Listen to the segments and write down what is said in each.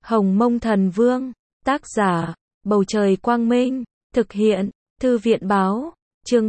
Hồng Mông Thần Vương, tác giả, Bầu Trời Quang Minh, thực hiện, Thư viện Báo, chương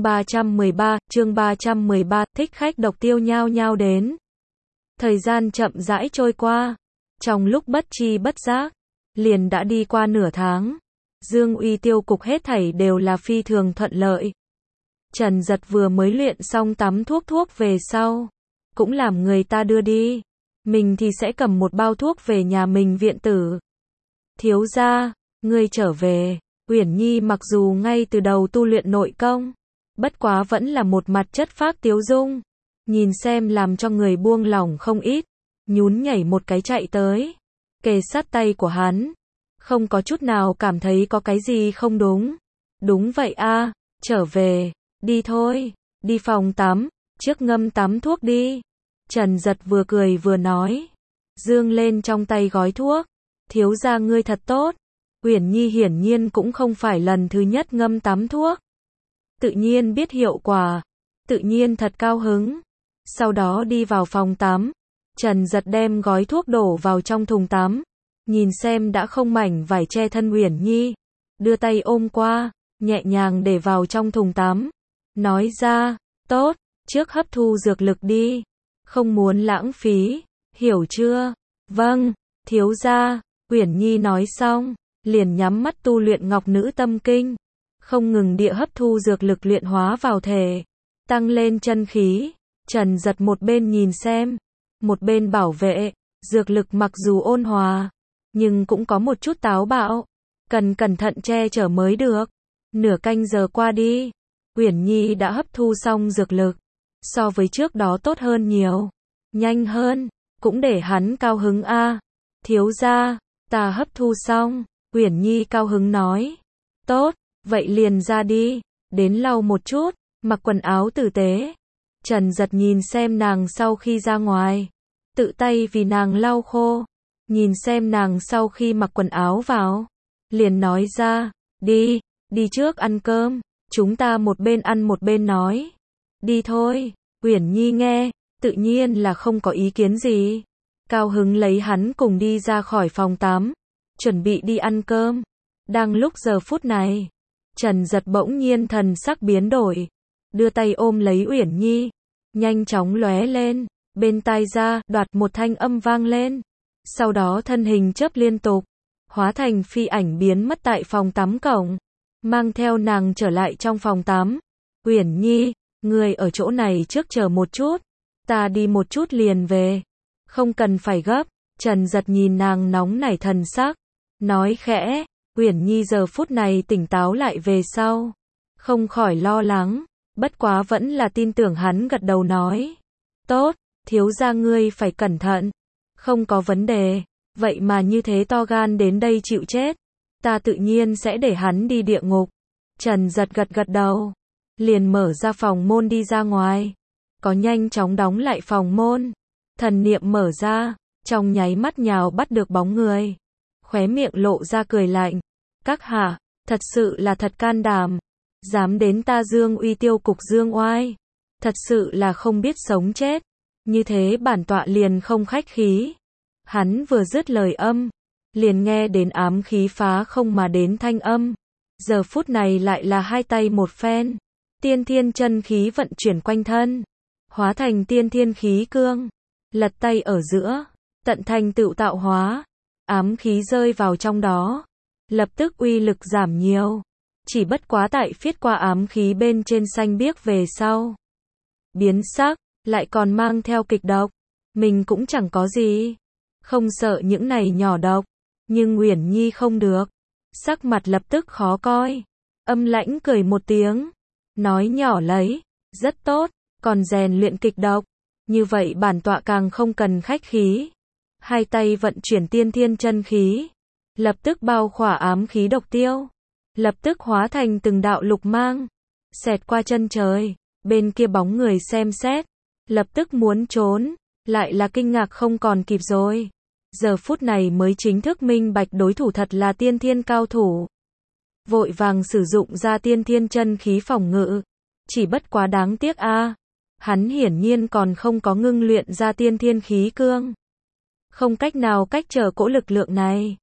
313, thích khách độc tiêu nhao nhao đến. Thời gian chậm rãi trôi qua, trong lúc bất tri bất giác, liền đã đi qua nửa tháng. Dương Uy tiêu cục hết thảy đều là phi thường thuận lợi. Trần Giật vừa mới luyện xong tắm thuốc về sau, cũng làm người ta đưa đi. Mình thì sẽ cầm một bao thuốc về nhà mình viện tử. Thiếu gia, ngươi trở về. Uyển Nhi mặc dù ngay từ đầu tu luyện nội công, bất quá vẫn là một mặt chất phác tiếu dung. Nhìn xem làm cho người buông lỏng không ít. Nhún nhảy một cái chạy tới, kề sát tay của hắn. Không có chút nào cảm thấy có cái gì không đúng. Đúng vậy a, trở về, đi thôi, đi phòng tắm, trước ngâm tắm thuốc đi. Trần Giật vừa cười vừa nói, dương lên trong tay gói thuốc. Thiếu gia ngươi thật tốt. Uyển Nhi hiển nhiên cũng không phải lần thứ nhất ngâm tắm thuốc. Tự nhiên biết hiệu quả, tự nhiên thật cao hứng. Sau đó đi vào phòng tắm, Trần Giật đem gói thuốc đổ vào trong thùng tắm. Nhìn xem đã không mảnh vải che thân Uyển Nhi, đưa tay ôm qua, nhẹ nhàng để vào trong thùng tắm. Nói ra, tốt, trước hấp thu dược lực đi. Không muốn lãng phí, hiểu chưa? Vâng, thiếu gia. Uyển Nhi nói xong, liền nhắm mắt tu luyện Ngọc Nữ Tâm Kinh. Không ngừng địa hấp thu dược lực luyện hóa vào thể, tăng lên chân khí. Trần Giật một bên nhìn xem, một bên bảo vệ. Dược lực mặc dù ôn hòa, nhưng cũng có một chút táo bạo, cần cẩn thận che chở mới được. Nửa canh giờ qua đi, Uyển Nhi đã hấp thu xong dược lực. So với trước đó tốt hơn nhiều, nhanh hơn, cũng để hắn cao hứng a. Thiếu gia, ta hấp thu xong. Uyển Nhi cao hứng nói, tốt, vậy liền ra đi, đến lau một chút, mặc quần áo tử tế. Trần Giật nhìn xem nàng sau khi ra ngoài, tự tay vì nàng lau khô. Nhìn xem nàng sau khi mặc quần áo vào, liền nói ra, đi trước ăn cơm, chúng ta một bên ăn một bên nói. Đi thôi. Uyển Nhi nghe, tự nhiên là không có ý kiến gì. Cao hứng lấy hắn cùng đi ra khỏi phòng tắm, chuẩn bị đi ăn cơm. Đang lúc giờ phút này, Trần Giật bỗng nhiên thần sắc biến đổi, đưa tay ôm lấy Uyển Nhi, nhanh chóng lóe lên, bên tai ra, đoạt một thanh âm vang lên. Sau đó thân hình chớp liên tục, hóa thành phi ảnh biến mất tại phòng tắm cổng, mang theo nàng trở lại trong phòng tắm. Uyển Nhi, ngươi ở chỗ này trước chờ một chút, ta đi một chút liền về. Không cần phải gấp. Trần Giật nhìn nàng nóng nảy thần sắc, nói khẽ. Uyển Nhi giờ phút này tỉnh táo lại về sau, không khỏi lo lắng, bất quá vẫn là tin tưởng hắn, gật đầu nói, tốt, thiếu gia ngươi phải cẩn thận. Không có vấn đề. Vậy mà như thế to gan đến đây chịu chết, ta tự nhiên sẽ để hắn đi địa ngục. Trần Giật gật đầu, liền mở ra phòng môn đi ra ngoài, có nhanh chóng đóng lại phòng môn. Thần niệm mở ra, trong nháy mắt nhào bắt được bóng người, khóe miệng lộ ra cười lạnh. Các hạ, thật sự là thật can đảm, dám đến ta Dương Uy tiêu cục Dương oai, thật sự là không biết sống chết. Như thế bản tọa liền không khách khí. Hắn vừa dứt lời âm, liền nghe đến ám khí phá không mà đến thanh âm. Giờ phút này lại là hai tay một phen, tiên thiên chân khí vận chuyển quanh thân, hóa thành tiên thiên khí cương, lật tay ở giữa, tận thành tựu tạo hóa. Ám khí rơi vào trong đó, lập tức uy lực giảm nhiều. Chỉ bất quá tại phiết qua ám khí bên trên xanh biếc về sau, biến sắc, lại còn mang theo kịch độc. Mình cũng chẳng có gì, không sợ những này nhỏ độc, nhưng Uyển Nhi không được, sắc mặt lập tức khó coi, âm lãnh cười một tiếng, nói nhỏ lấy, rất tốt, còn rèn luyện kịch độc, như vậy bản tọa càng không cần khách khí. Hai tay vận chuyển tiên thiên chân khí, lập tức bao khỏa ám khí độc tiêu, lập tức hóa thành từng đạo lục mang, xẹt qua chân trời. Bên kia bóng người xem xét, lập tức muốn trốn, lại là kinh ngạc không còn kịp rồi. Giờ phút này mới chính thức minh bạch đối thủ thật là tiên thiên cao thủ. Vội vàng sử dụng ra tiên thiên chân khí phòng ngự. Chỉ bất quá đáng tiếc a, hắn hiển nhiên còn không có ngưng luyện ra tiên thiên khí cương. Không cách nào cách trở cỗ lực lượng này.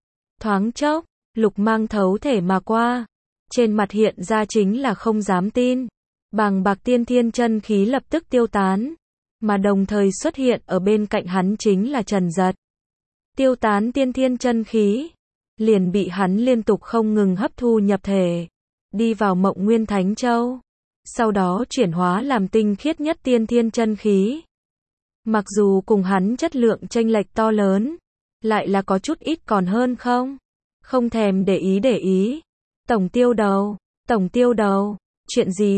Thoáng chốc, Lục Mang thấu thể mà qua. Trên mặt hiện ra chính là không dám tin. Bàng bạc tiên thiên chân khí lập tức tiêu tán. Mà đồng thời xuất hiện ở bên cạnh hắn chính là Trần Giật. Tiêu tán tiên thiên chân khí. Liền bị hắn liên tục không ngừng hấp thu nhập thể. Đi vào Mộng Nguyên Thánh Châu. Sau đó chuyển hóa làm tinh khiết nhất tiên thiên chân khí. Mặc dù cùng hắn chất lượng chênh lệch to lớn. Lại là có chút ít còn hơn không? Không thèm để ý. Tổng tiêu đầu, chuyện gì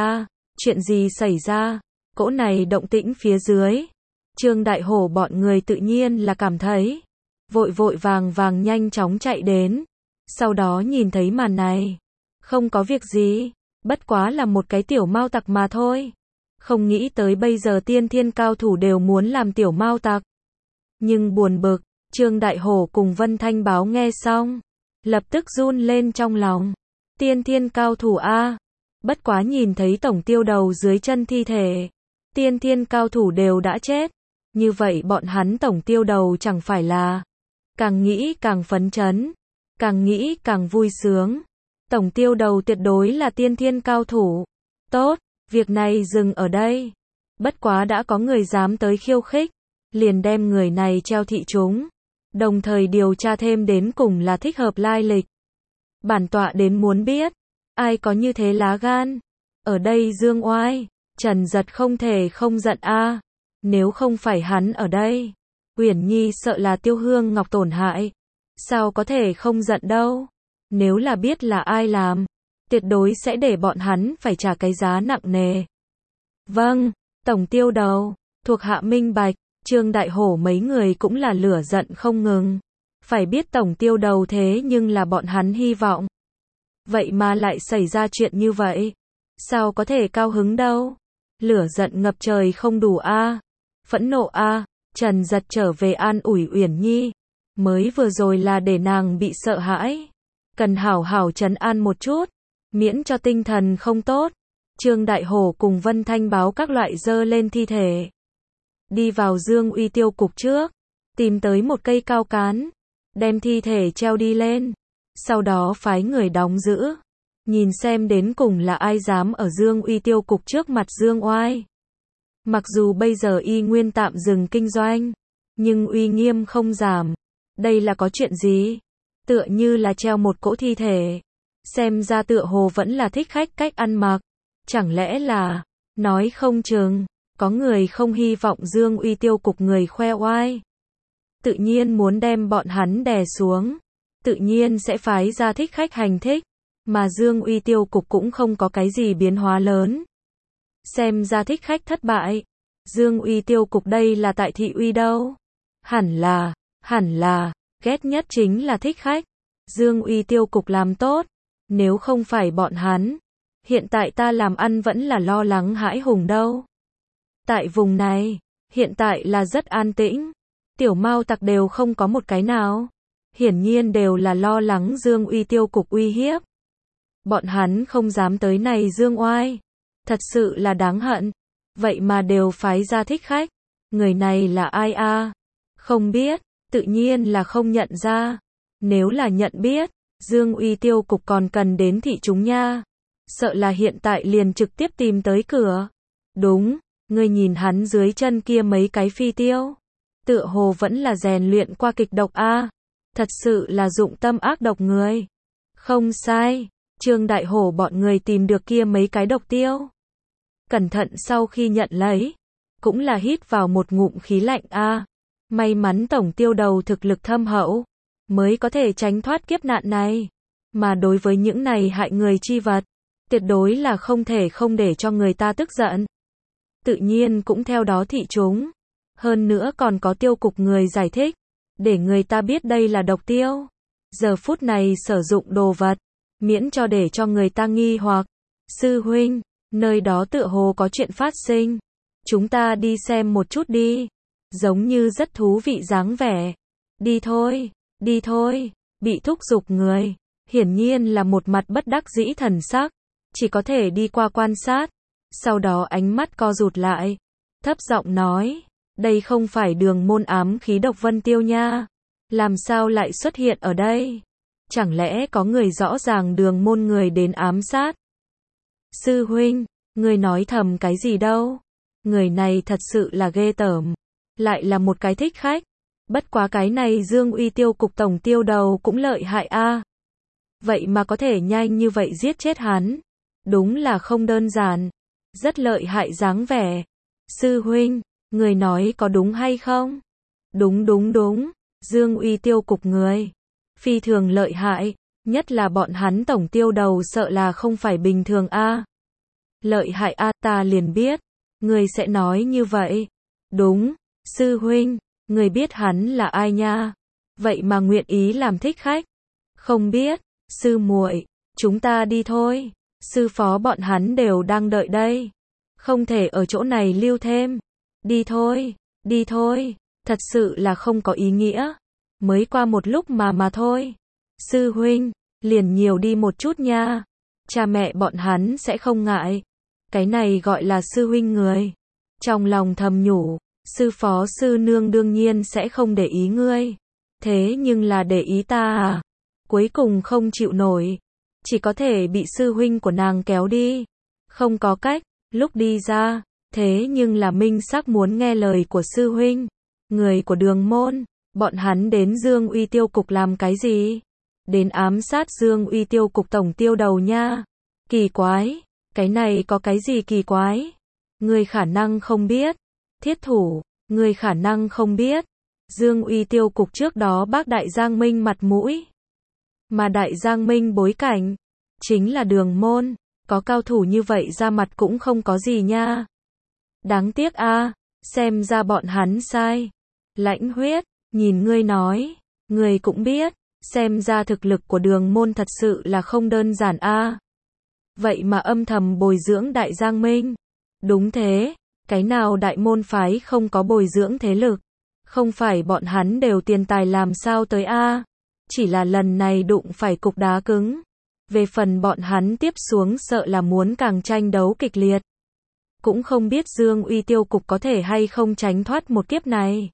xảy ra, cỗ này động tĩnh phía dưới. Trương Đại Hổ bọn người tự nhiên là cảm thấy. Vội vàng nhanh chóng chạy đến. Sau đó nhìn thấy màn này. Không có việc gì, bất quá là một cái tiểu mao tặc mà thôi. Không nghĩ tới bây giờ tiên thiên cao thủ đều muốn làm tiểu mao tặc. Nhưng buồn bực, Trương Đại Hổ cùng Vân Thanh Báo nghe xong. Lập tức run lên trong lòng. Tiên thiên cao thủ A. Bất quá nhìn thấy tổng tiêu đầu dưới chân thi thể. Tiên thiên cao thủ đều đã chết. Như vậy bọn hắn tổng tiêu đầu chẳng phải là. Càng nghĩ càng phấn chấn. Càng nghĩ càng vui sướng. Tổng tiêu đầu tuyệt đối là tiên thiên cao thủ. Tốt, việc này dừng ở đây. Bất quá đã có người dám tới khiêu khích. Liền đem người này treo thị chúng. Đồng thời điều tra thêm đến cùng là thích hợp lai lịch. Bản tọa đến muốn biết. Ai có như thế lá gan. Ở đây dương oai. Trần Giật không thể không giận a. Nếu không phải hắn ở đây. Uyển Nhi sợ là Tiêu Hương Ngọc tổn hại. Sao có thể không giận đâu. Nếu là biết là ai làm. Tuyệt đối sẽ để bọn hắn phải trả cái giá nặng nề. Vâng, tổng tiêu đầu. Thuộc hạ minh bạch. Trương Đại Hổ mấy người cũng là lửa giận không ngừng. Phải biết tổng tiêu đầu thế nhưng là bọn hắn hy vọng. Vậy mà lại xảy ra chuyện như vậy. Sao có thể cao hứng đâu. Lửa giận ngập trời không đủ a. Phẫn nộ a. Trần Giật trở về an ủi Uyển Nhi. Mới vừa rồi là để nàng bị sợ hãi. Cần hảo hảo trấn an một chút. Miễn cho tinh thần không tốt. Trương Đại Hổ cùng Vân Thanh Báo các loại dơ lên thi thể. Đi vào Dương Uy Tiêu cục trước. Tìm tới một cây cao cán. Đem thi thể treo đi lên. Sau đó phái người đóng giữ. Nhìn xem đến cùng là ai dám ở Dương Uy Tiêu cục trước mặt Dương Oai. Mặc dù bây giờ y nguyên tạm dừng kinh doanh. Nhưng uy nghiêm không giảm. Đây là có chuyện gì? Tựa như là treo một cỗ thi thể. Xem ra tựa hồ vẫn là thích khách cách ăn mặc. Chẳng lẽ là. Nói không chừng. Có người không hy vọng Dương Uy Tiêu cục người khoe oai. Tự nhiên muốn đem bọn hắn đè xuống. Tự nhiên sẽ phái ra thích khách hành thích. Mà Dương Uy Tiêu cục cũng không có cái gì biến hóa lớn. Xem ra thích khách thất bại. Dương Uy Tiêu cục đây là tại thị uy đâu. Hẳn là. Ghét nhất chính là thích khách. Dương Uy Tiêu cục làm tốt. Nếu không phải bọn hắn. Hiện tại ta làm ăn vẫn là lo lắng hãi hùng đâu. Tại vùng này, hiện tại là rất an tĩnh. Tiểu mao tặc đều không có một cái nào. Hiển nhiên đều là lo lắng Dương Uy Tiêu cục uy hiếp. Bọn hắn không dám tới này Dương Oai. Thật sự là đáng hận. Vậy mà đều phái ra thích khách. Người này là ai a? Không biết, tự nhiên là không nhận ra. Nếu là nhận biết, Dương Uy Tiêu cục còn cần đến thị chúng nha. Sợ là hiện tại liền trực tiếp tìm tới cửa. Đúng. Ngươi nhìn hắn dưới chân kia mấy cái phi tiêu. Tựa hồ vẫn là rèn luyện qua kịch độc a. Thật sự là dụng tâm ác độc người. Không sai. Trương Đại Hổ bọn người tìm được kia mấy cái độc tiêu. Cẩn thận sau khi nhận lấy. Cũng là hít vào một ngụm khí lạnh a. May mắn tổng tiêu đầu thực lực thâm hậu. Mới có thể tránh thoát kiếp nạn này. Mà đối với những này hại người chi vật. Tuyệt đối là không thể không để cho người ta tức giận. Tự nhiên cũng theo đó thị chúng. Hơn nữa còn có tiêu cục người giải thích. Để người ta biết đây là độc tiêu. Giờ phút này sử dụng đồ vật. Miễn cho để cho người ta nghi hoặc. Sư huynh, nơi đó tựa hồ có chuyện phát sinh. Chúng ta đi xem một chút đi. Giống như rất thú vị dáng vẻ. Đi thôi. Bị thúc giục người. Hiển nhiên là một mặt bất đắc dĩ thần sắc. Chỉ có thể đi qua quan sát. Sau đó ánh mắt co rụt lại. Thấp giọng nói. Đây không phải đường môn ám khí độc Vân Tiêu nha. Làm sao lại xuất hiện ở đây? Chẳng lẽ có người rõ ràng đường môn người đến ám sát? Sư huynh, người nói thầm cái gì đâu? Người này thật sự là ghê tởm. Lại là một cái thích khách. Bất quá cái này Dương Uy Tiêu cục tổng tiêu đầu cũng lợi hại a. Vậy mà có thể nhanh như vậy giết chết hắn. Đúng là không đơn giản. Rất lợi hại dáng vẻ. Sư huynh, người nói có đúng hay không? Đúng đúng đúng. Dương Uy Tiêu cục người phi thường lợi hại, nhất là bọn hắn tổng tiêu đầu sợ là không phải bình thường a. Lợi hại a, ta liền biết, người sẽ nói như vậy. Đúng, sư huynh, người biết hắn là ai nha? Vậy mà nguyện ý làm thích khách? Không biết, sư muội, chúng ta đi thôi. Sư phó bọn hắn đều đang đợi đây. Không thể ở chỗ này lưu thêm. Đi thôi, đi thôi, thật sự là không có ý nghĩa. Mới qua một lúc mà thôi. Sư huynh, liền nhiều đi một chút nha. Cha mẹ bọn hắn sẽ không ngại. Cái này gọi là sư huynh người. Trong lòng thầm nhủ, sư phó sư nương đương nhiên sẽ không để ý ngươi. Thế nhưng là để ý ta à? Cuối cùng không chịu nổi. Chỉ có thể bị sư huynh của nàng kéo đi. Không có cách, lúc đi ra, thế nhưng là minh xác muốn nghe lời của sư huynh. Người của đường môn, bọn hắn đến Dương Uy Tiêu cục làm cái gì? Đến ám sát Dương Uy Tiêu cục tổng tiêu đầu nha. Kỳ quái, cái này có cái gì kỳ quái? Người khả năng không biết. Thiết thủ, người khả năng không biết. Dương Uy Tiêu cục trước đó bác Đại Giang Minh mặt mũi. Mà Đại Giang Minh bối cảnh, chính là đường môn. Có cao thủ như vậy ra mặt cũng không có gì nha. Đáng tiếc a, xem ra bọn hắn sai. Lãnh huyết, nhìn ngươi nói, ngươi cũng biết, xem ra thực lực của đường môn thật sự là không đơn giản a. Vậy mà âm thầm bồi dưỡng Đại Giang Minh. Đúng thế, cái nào đại môn phái không có bồi dưỡng thế lực. Không phải bọn hắn đều tiền tài làm sao tới a. Chỉ là lần này đụng phải cục đá cứng. Về phần bọn hắn tiếp xuống sợ là muốn càng tranh đấu kịch liệt. Cũng không biết Dương Uy Tiêu cục có thể hay không tránh thoát một kiếp này.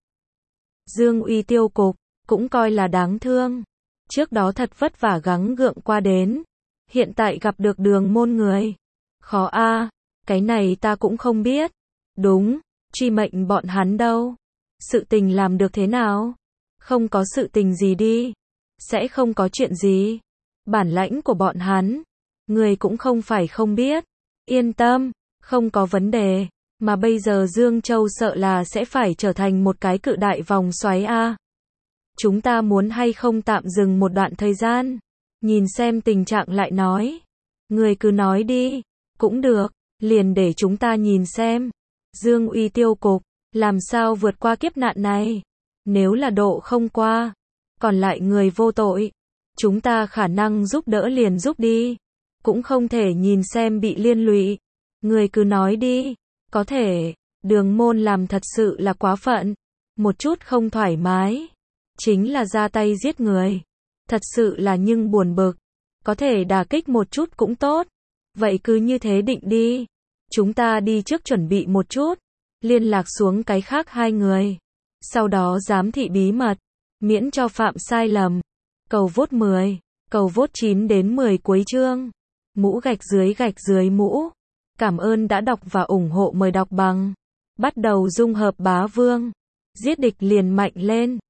Dương Uy Tiêu cục, cũng coi là đáng thương. Trước đó thật vất vả gắng gượng qua đến. Hiện tại gặp được đường môn người. Khó a, cái này ta cũng không biết. Đúng, truy mệnh bọn hắn đâu. Sự tình làm được thế nào? Không có sự tình gì đi. Sẽ không có chuyện gì. Bản lãnh của bọn hắn, người cũng không phải không biết. Yên tâm, không có vấn đề. Mà bây giờ Dương Châu sợ là sẽ phải trở thành một cái cự đại vòng xoáy a. Chúng ta muốn hay không tạm dừng một đoạn thời gian, nhìn xem tình trạng lại nói. Người cứ nói đi, cũng được, liền để chúng ta nhìn xem. Dương Uy Tiêu cục, làm sao vượt qua kiếp nạn này? Nếu là độ không qua, còn lại người vô tội, chúng ta khả năng giúp đỡ liền giúp đi. Cũng không thể nhìn xem bị liên lụy. Người cứ nói đi. Có thể, đường môn làm thật sự là quá phận. Một chút không thoải mái. Chính là ra tay giết người. Thật sự là nhưng buồn bực. Có thể đả kích một chút cũng tốt. Vậy cứ như thế định đi. Chúng ta đi trước chuẩn bị một chút. Liên lạc xuống cái khác hai người. Sau đó giám thị bí mật. Miễn cho phạm sai lầm. Cầu vote 10. Cầu vote 9 đến 10 cuối chương. Mũ gạch dưới mũ. Cảm ơn đã đọc và ủng hộ, mời đọc bằng. Bắt đầu dung hợp bá vương. Giết địch liền mạnh lên.